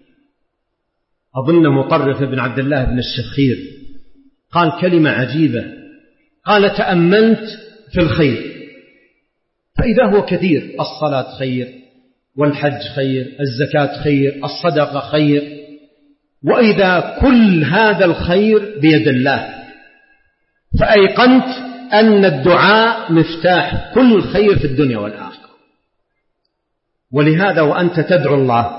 أظن مطرف بن عبد الله بن الشخير قال كلمة عجيبة، قال: تأملت في الخير فإذا هو كثير، الصلاة خير، والحج خير، الزكاة خير، الصدقة خير، وإذا كل هذا الخير بيد الله، فأيقنت أن الدعاء مفتاح كل خير في الدنيا والآخرة. ولهذا وأنت تدعو الله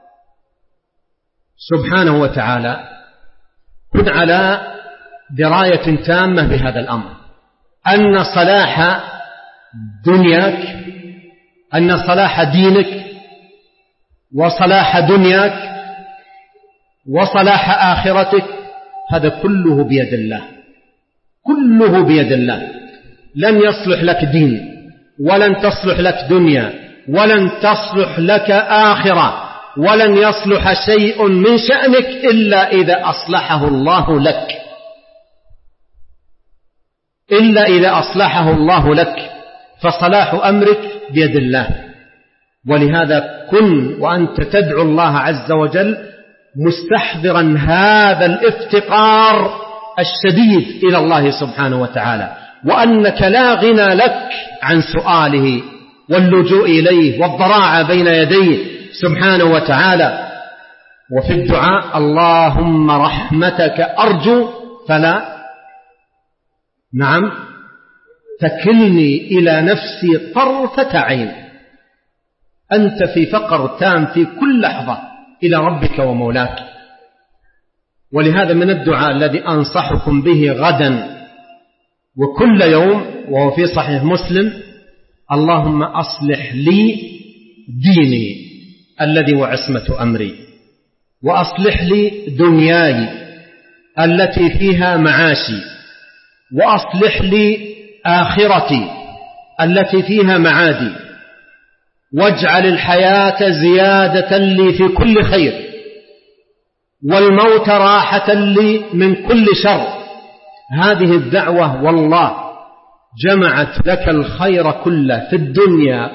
سبحانه وتعالى كن على دراية تامة بهذا الأمر، أن صلاح دنياك، أن صلاح دينك وصلاح دنياك وصلاح آخرتك هذا كله بيد الله، كله بيد الله. لن يصلح لك دين، ولن تصلح لك دنيا، ولن تصلح لك آخرة، ولن يصلح شيء من شأنك إلا إذا أصلحه الله لك، إلا إذا أصلحه الله لك، فصلاح أمرك بيد الله. ولهذا كن وأنت تدعو الله عز وجل مستحضرا هذا الافتقار الشديد إلى الله سبحانه وتعالى، وأنك لا غنى لك عن سؤاله واللجوء إليه والضراعة بين يديه سبحانه وتعالى. وفي الدعاء: اللهم رحمتك أرجو فلا تكلني إلى نفسي طرفة عين. أنت في فقر تام في كل لحظة إلى ربك ومولاك. ولهذا من الدعاء الذي أنصحكم به غدا وكل يوم، وهو في صحيح مسلم: اللهم أصلح لي ديني الذي هو عصمة أمري، وأصلح لي دنياي التي فيها معاشي، وأصلح لي آخرتي التي فيها معادي، واجعل الحياة زيادة لي في كل خير، والموت راحة لي من كل شر. هذه الدعوة والله جمعت لك الخير كله في الدنيا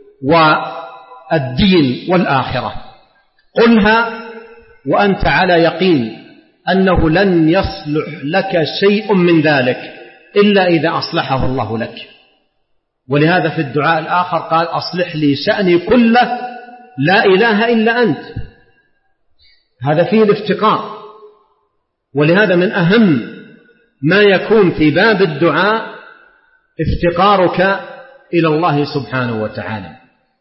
والدين والآخرة. قلها وأنت على يقين أنه لن يصلح لك شيء من ذلك إلا إذا أصلحه الله لك. ولهذا في الدعاء الآخر قال: أصلح لي شأني كله لا إله إلا أنت. هذا فيه الافتقار. ولهذا من أهم ما يكون في باب الدعاء افتقارك إلى الله سبحانه وتعالى،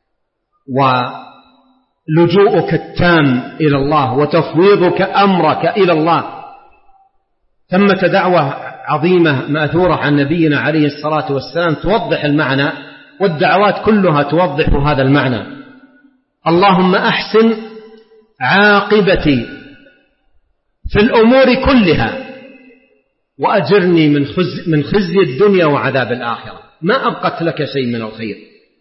ولجوءك التام إلى الله، وتفويضك أمرك إلى الله. ثمة دعوة عظيمة مأثورة عن نبينا عليه الصلاة والسلام توضح المعنى، والدعوات كلها توضح هذا المعنى: اللهم أحسن عاقبتي في الأمور كلها، وأجرني من خزي الدنيا وعذاب الآخرة. ما أبقت لك شيء من الخير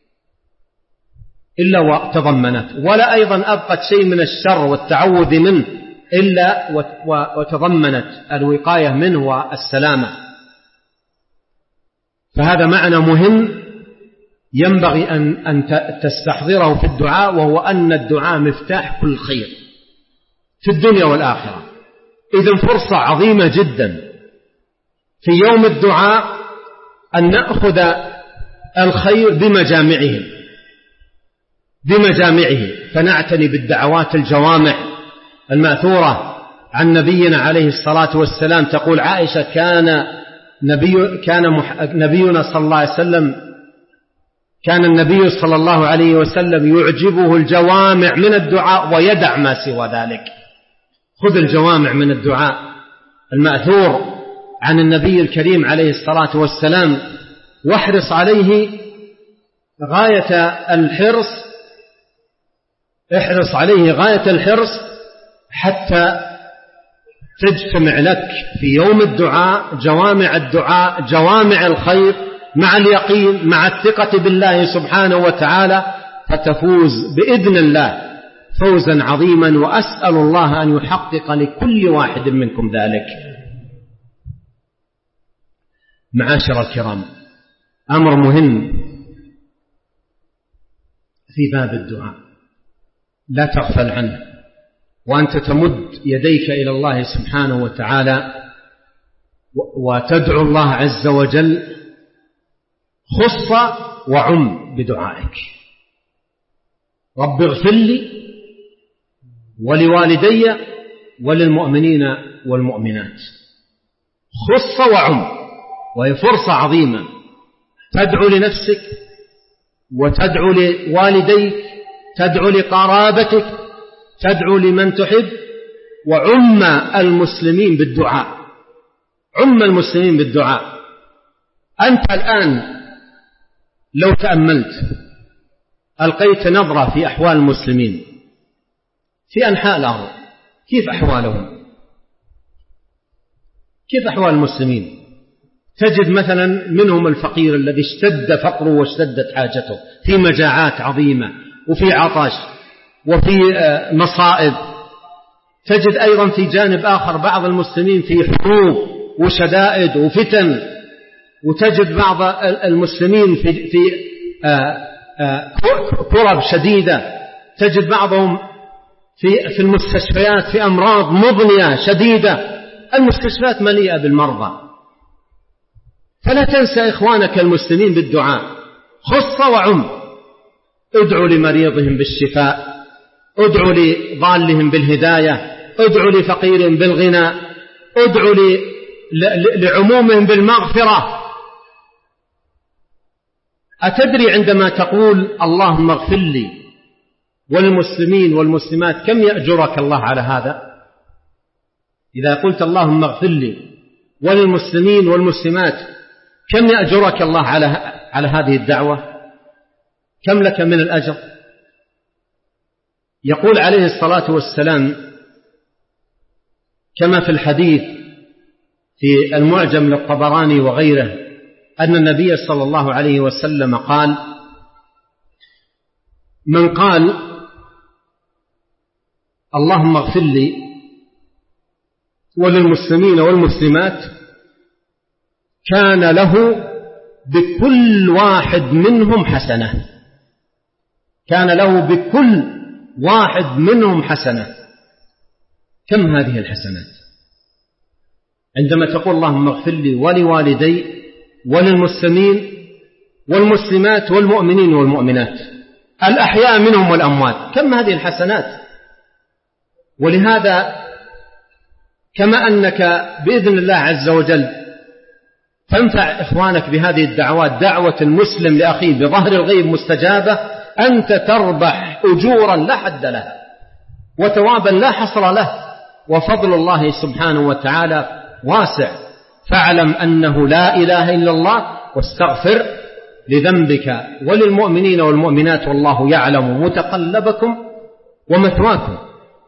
إلا وتضمنت، ولا أيضا أبقت شيء من الشر والتعوذ منه إلا وتضمنت الوقاية منه والسلامة. فهذا معنى مهم ينبغي أن تستحضره في الدعاء، وهو أن الدعاء مفتاح كل خير في الدنيا والآخرة. إذن فرصة عظيمة جدا في يوم الدعاء أن نأخذ الخير بمجامعه، فنعتني بالدعوات الجوامع المأثورة عن نبينا عليه الصلاة والسلام. تقول عائشة: كان نبينا صلى الله عليه وسلم، كان النبي صلى الله عليه وسلم يعجبه الجوامع من الدعاء ويدع ما سوى ذلك. خذ الجوامع من الدعاء المأثور عن النبي الكريم عليه الصلاة والسلام: واحرص عليه غاية الحرص، احرص عليه غاية الحرص حتى تجتمع لك في يوم الدعاء جوامع الدعاء، جوامع الخير، مع اليقين، مع الثقة بالله سبحانه وتعالى، فتفوز بإذن الله فوزا عظيما. وأسأل الله أن يحقق لكل واحد منكم ذلك. معاشر الكرام، أمر مهم في باب الدعاء لا تغفل عنه، وأنت تمد يديك إلى الله سبحانه وتعالى وتدعو الله عز وجل، خص وعم بدعائك: رب اغفر لي ولوالدي وللمؤمنين والمؤمنات. خص وعم، وهي فرصة عظيمة تدعو لنفسك وتدعو لوالديك، تدعو لقرابتك، تدعو لمن تحب، وعم المسلمين بالدعاء، عم المسلمين بالدعاء. أنت الآن لو تأملت ألقيت نظرة في أحوال المسلمين في أنحاء الأرض، كيف أحوالهم؟ كيف أحوال المسلمين؟ تجد مثلا منهم الفقير الذي اشتد فقره واشتدت حاجته، في مجاعات عظيمة وفي عطش وفي مصائب. تجد أيضا في جانب آخر بعض المسلمين في حروب وشدائد وفتن، وتجد بعض المسلمين في كرب شديدة، تجد بعضهم في المستشفيات في أمراض مضنية شديدة، المستشفيات مليئة بالمرضى. فلا تنسى إخوانك المسلمين بالدعاء، خص وعم، ادعو لمريضهم بالشفاء، ادعو لضالهم بالهداية، ادعو لفقيرهم بالغنى، ادعو لعمومهم بالمغفرة. أتدري عندما تقول اللهم اغفر لي والمسلمين والمسلمات كم يأجرك الله على هذا؟ إذا قلت اللهم اغفر لي وللمسلمين والمسلمات كم يأجرك الله على هذه الدعوة؟ كم لك من الأجر؟ يقول عليه الصلاة والسلام كما في الحديث في المعجم للطبراني وغيره أن النبي صلى الله عليه وسلم قال: من قال اللهم اغفر لي وللمسلمين والمسلمات كان له بكل واحد منهم حسنة، كان له بكل واحد منهم حسنة. كم هذه الحسنات؟ عندما تقول اللهم اغفر لي ولوالدي وللمسلمين والمسلمات والمؤمنين والمؤمنات الأحياء منهم والأموات، كم هذه الحسنات؟ ولهذا كما أنك بإذن الله عز وجل تنفع إخوانك بهذه الدعوات، دعوة المسلم لأخيه بظهر الغيب مستجابة، أنت تربح أجورا لا حد لها وثوابا لا حصر له، وفضل الله سبحانه وتعالى واسع. فاعلم أنه لا إله إلا الله، واستغفر لذنبك وللمؤمنين والمؤمنات، والله يعلم متقلبكم ومثواكم.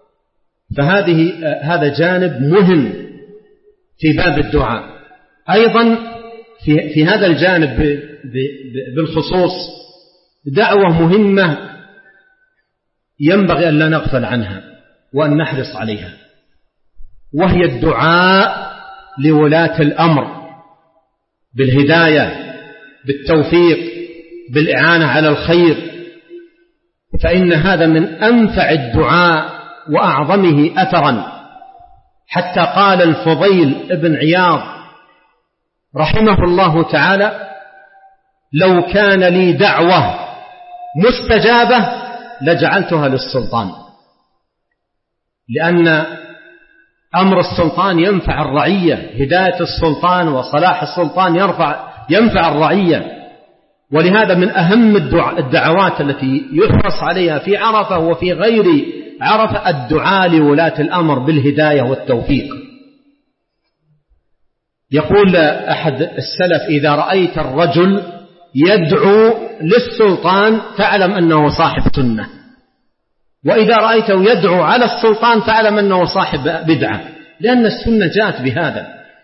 هذا جانب مهم في باب الدعاء. أيضا في هذا الجانب بالخصوص دعوة مهمة ينبغي أن لا نغفل عنها وأن نحرص عليها، وهي الدعاء لولاة الأمر بالهداية، بالتوفيق، بالإعانة على الخير، فإن هذا من أنفع الدعاء وأعظمه أثرا. حتى قال الفضيل ابن عياض رحمه الله تعالى: لو كان لي دعوة مستجابة لجعلتها للسلطان، لأن أمر السلطان ينفع الرعية، هداية السلطان وصلاح السلطان ينفع الرعية. ولهذا من أهم الدعوات التي يحرص عليها في عرفة وفي غير عرفة الدعاء لولاة الأمر بالهداية والتوفيق. يقول أحد السلف: إذا رأيت الرجل يدعو للسلطان فاعلم أنه صاحب سنة، وإذا رأيته يدعو على السلطان فاعلم أنه صاحب بدعة، لأن السنة جاءت بهذا،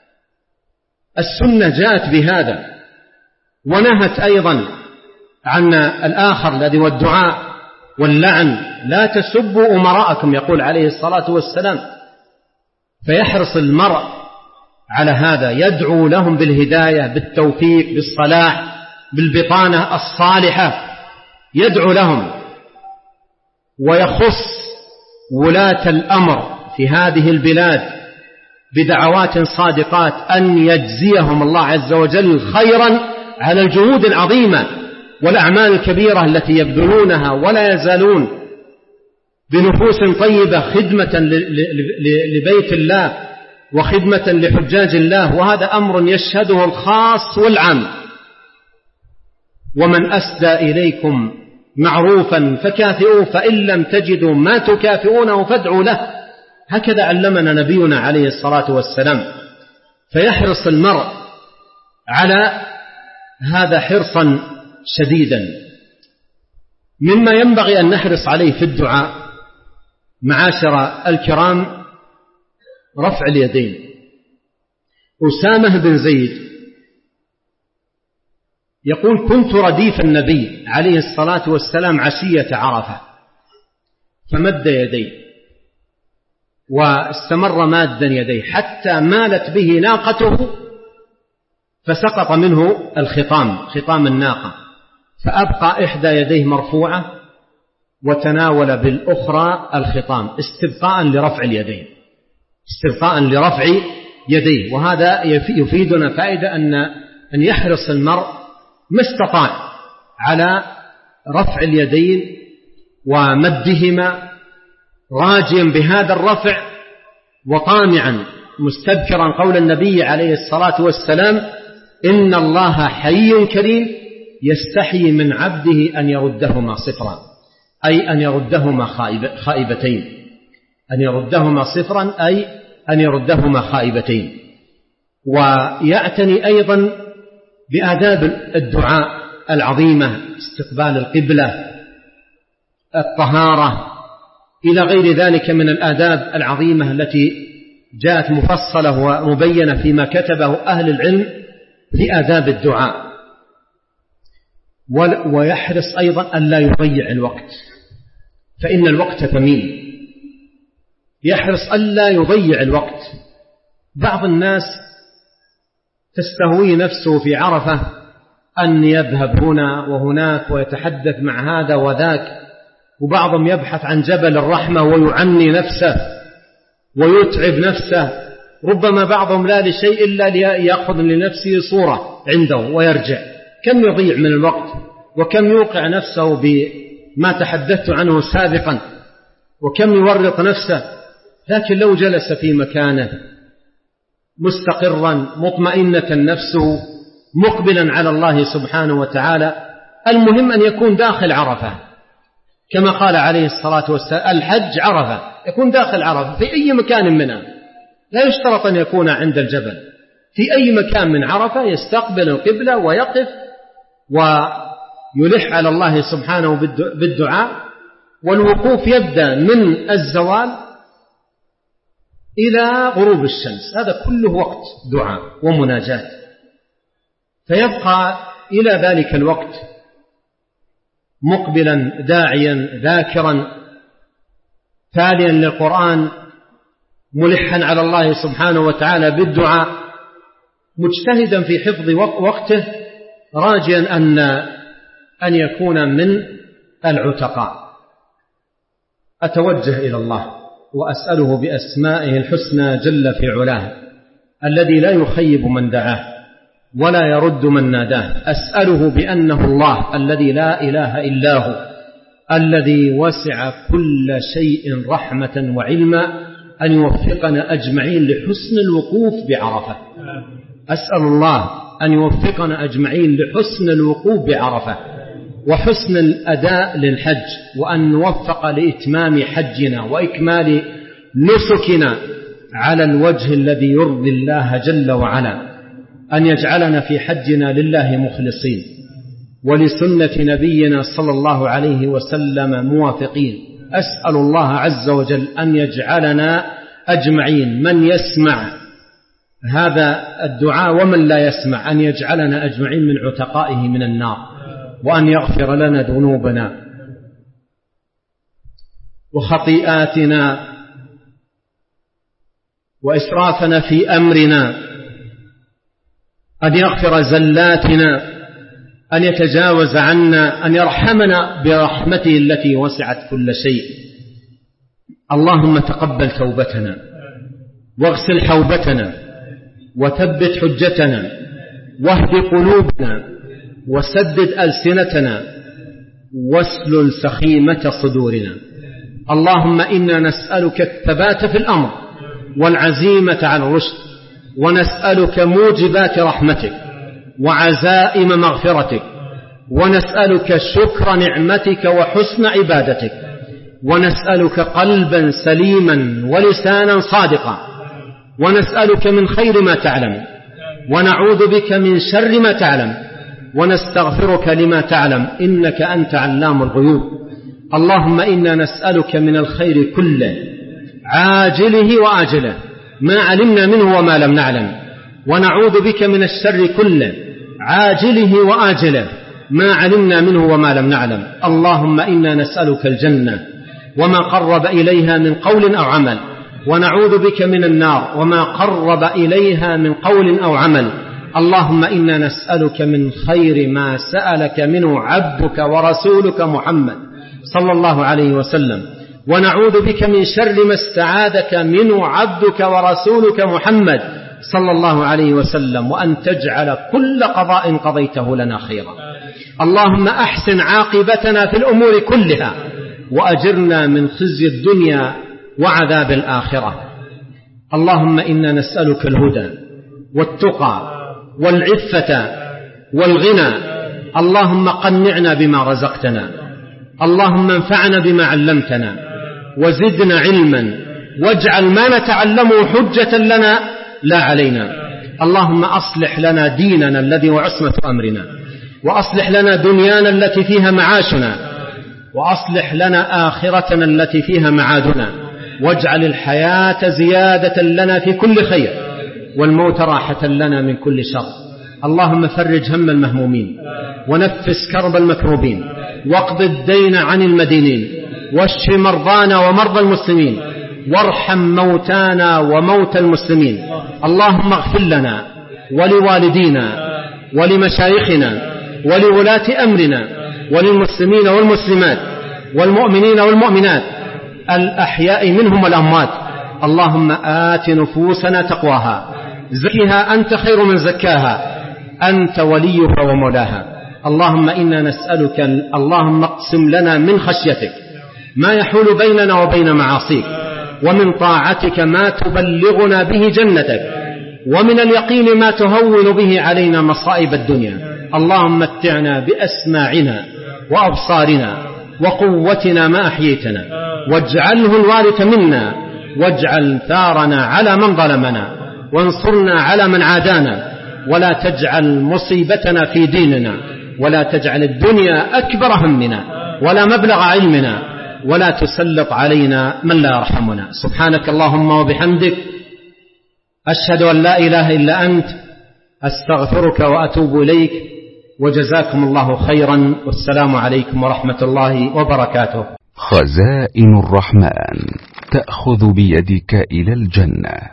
السنة جاءت بهذا. ونهت أيضا عن الآخر الذي هو الدعاء واللعن: لا تسبوا أمراءكم، يقول عليه الصلاة والسلام. فيحرص المرء على هذا، يدعو لهم بالهداية، بالتوفيق، بالصلاح، بالبطانة الصالحة، يدعو لهم. ويخص ولاة الأمر في هذه البلاد بدعوات صادقات أن يجزيهم الله عز وجل خيرا على الجهود العظيمة والأعمال الكبيرة التي يبذلونها ولا يزالون بنفوس طيبة خدمة لبيت الله وخدمة لحجاج الله، وهذا أمر يشهده الخاص والعام. ومن أسدى إليكم معروفا فكافئوه، فإن لم تجدوا ما تكافئونه فادعوا له. هكذا علمنا نبينا عليه الصلاة والسلام. فيحرص المرء على هذا حرصا شديدا. مما ينبغي أن نحرص عليه في الدعاء معاشر الكرام رفع اليدين. أسامة بن زيد يقول: كنت رديف النبي عليه الصلاة والسلام عشية عرفة، فمد يديه واستمر مادا يديه حتى مالت به ناقته فسقط منه خطام الناقة، فأبقى إحدى يديه مرفوعة وتناول بالأخرى الخطام استبقاء لرفع يديه. وهذا يفيدنا فائدة أن يحرص المرء ما استطاع على رفع اليدين ومدهما، راجيا بهذا الرفع وطامعا مستذكرا قول النبي عليه الصلاة والسلام: إن الله حي كريم يستحي من عبده أن يردهما صفرا، أي أن يردهما خائبتين، أن يردهما صفرا أي أن يردهما خائبتين. ويعتني أيضا بآداب الدعاء العظيمة: استقبال القبلة، الطهارة، إلى غير ذلك من الآداب العظيمة التي جاءت مفصلة ومبينة فيما كتبه أهل العلم في آداب الدعاء. ويحرص أيضا أن لا يضيع الوقت، فإن الوقت ثمين، يحرص أن لا يضيع الوقت. بعض الناس تستهوي نفسه في عرفة أن يذهب هنا وهناك ويتحدث مع هذا وذاك، وبعضهم يبحث عن جبل الرحمة ويعني نفسه ويتعب نفسه، ربما بعضهم لا لشيء إلا ليأخذ لنفسه صورة عنده ويرجع. كم يضيع من الوقت وكم يوقع نفسه بما تحدثت عنه سابقا، وكم يورط نفسه. لكن لو جلس في مكانه مستقرا مطمئنة نفسه مقبلا على الله سبحانه وتعالى، المهم أن يكون داخل عرفة، كما قال عليه الصلاة والسلام: الحج عرفة، يكون داخل عرفة في أي مكان منها، لا يشترط أن يكون عند الجبل، في أي مكان من عرفة يستقبل القبلة ويقف ويلح على الله سبحانه بالدعاء. والوقوف يبدأ من الزوال إلى غروب الشمس، هذا كله وقت دعاء ومناجاة. فيبقى إلى ذلك الوقت مقبلا داعيا ذاكرا تاليا للقرآن، ملحا على الله سبحانه وتعالى بالدعاء، مجتهدا في حفظ وقته، راجيا أن يكون من العتقاء. أتوجه إلى الله وأسأله بأسمائه الحسنى جل في علاه الذي لا يخيب من دعاه ولا يرد من ناداه. أسأله بأنه الله الذي لا إله إلا هو الذي وسع كل شيء رحمة وعلما أن يوفقنا أجمعين لحسن الوقوف بعرفة. أسأل الله أن يوفقنا أجمعين لحسن الوقوف بعرفة وحسن الأداء للحج، وأن نوفق لإتمام حجنا وإكمال نسكنا على الوجه الذي يرضي الله جل وعلا. أن يجعلنا في حجنا لله مخلصين ولسنة نبينا صلى الله عليه وسلم موافقين. أسأل الله عز وجل أن يجعلنا أجمعين، من يسمع هذا الدعاء ومن لا يسمع، أن يجعلنا أجمعين من عتقائه من النار، وأن يغفر لنا ذنوبنا وخطيئاتنا وإسرافنا في أمرنا، أن يغفر زلاتنا، أن يتجاوز عنا، أن يرحمنا برحمته التي وسعت كل شيء. اللهم تقبل توبتنا واغسل حوبتنا وثبت حجتنا واهد قلوبنا وسدد ألسنتنا واسلل سخيمة صدورنا. اللهم إنا نسألك الثبات في الأمر والعزيمة على الرشد، ونسألك موجبات رحمتك وعزائم مغفرتك، ونسألك شكر نعمتك وحسن عبادتك، ونسألك قلبا سليما ولسانا صادقا، ونسألك من خير ما تعلم، ونعوذ بك من شر ما تعلم، ونستغفرك لما تعلم، إنك أنت علام الغيوب. اللهم إنا نسألك من الخير كله عاجله وآجله ما علمنا منه وما لم نعلم، ونعوذ بك من الشر كله عاجله وآجله ما علمنا منه وما لم نعلم. اللهم إنا نسألك الجنة وما قرب إليها من قول أو عمل، ونعوذ بك من النار وما قرب إليها من قول أو عمل. اللهم إنا نسألك من خير ما سألك منه عبدك ورسولك محمد صلى الله عليه وسلم، ونعوذ بك من شر ما استعاذك منه عبدك ورسولك محمد صلى الله عليه وسلم، وأن تجعل كل قضاء قضيته لنا خيرا. اللهم أحسن عاقبتنا في الأمور كلها، وأجرنا من خزي الدنيا وعذاب الآخرة. اللهم إنا نسألك الهدى والتقى والعفة والغنى. اللهم قنعنا بما رزقتنا، اللهم انفعنا بما علمتنا وزدنا علما، واجعل ما نتعلمه حجة لنا لا علينا. اللهم أصلح لنا ديننا الذي هو عصمة أمرنا، وأصلح لنا دنيانا التي فيها معاشنا، وأصلح لنا آخرتنا التي فيها معادنا، واجعل الحياة زيادة لنا في كل خير، والموت راحة لنا من كل شر. اللهم فرج هم المهمومين، ونفس كرب المكروبين، واقض الدين عن المدينين، واشف مرضانا ومرضى المسلمين، وارحم موتانا وموتى المسلمين. اللهم اغفر لنا ولوالدينا ولمشايخنا ولولاة أمرنا وللمسلمين والمسلمات والمؤمنين والمؤمنات الأحياء منهم والأموات. اللهم آت نفوسنا تقواها، زكها أنت خير من زكاها، أنت وليها ومولاها. اللهم إنا نسألك، اللهم اقسم لنا من خشيتك ما يحول بيننا وبين معاصيك، ومن طاعتك ما تبلغنا به جنتك، ومن اليقين ما تهون به علينا مصائب الدنيا. اللهم متعنا بأسماعنا وأبصارنا وقوتنا ما أحييتنا، واجعله الوارث منا، واجعل ثارنا على من ظلمنا، وانصرنا على من عادانا، ولا تجعل مصيبتنا في ديننا، ولا تجعل الدنيا أكبر همنا ولا مبلغ علمنا، ولا تسلط علينا من لا يرحمنا. سبحانك اللهم وبحمدك، أشهد أن لا إله إلا أنت، أستغفرك وأتوب إليك، وجزاكم الله خيرا، والسلام عليكم ورحمة الله وبركاته. خزائن الرحمن تأخذ بيدك إلى الجنة.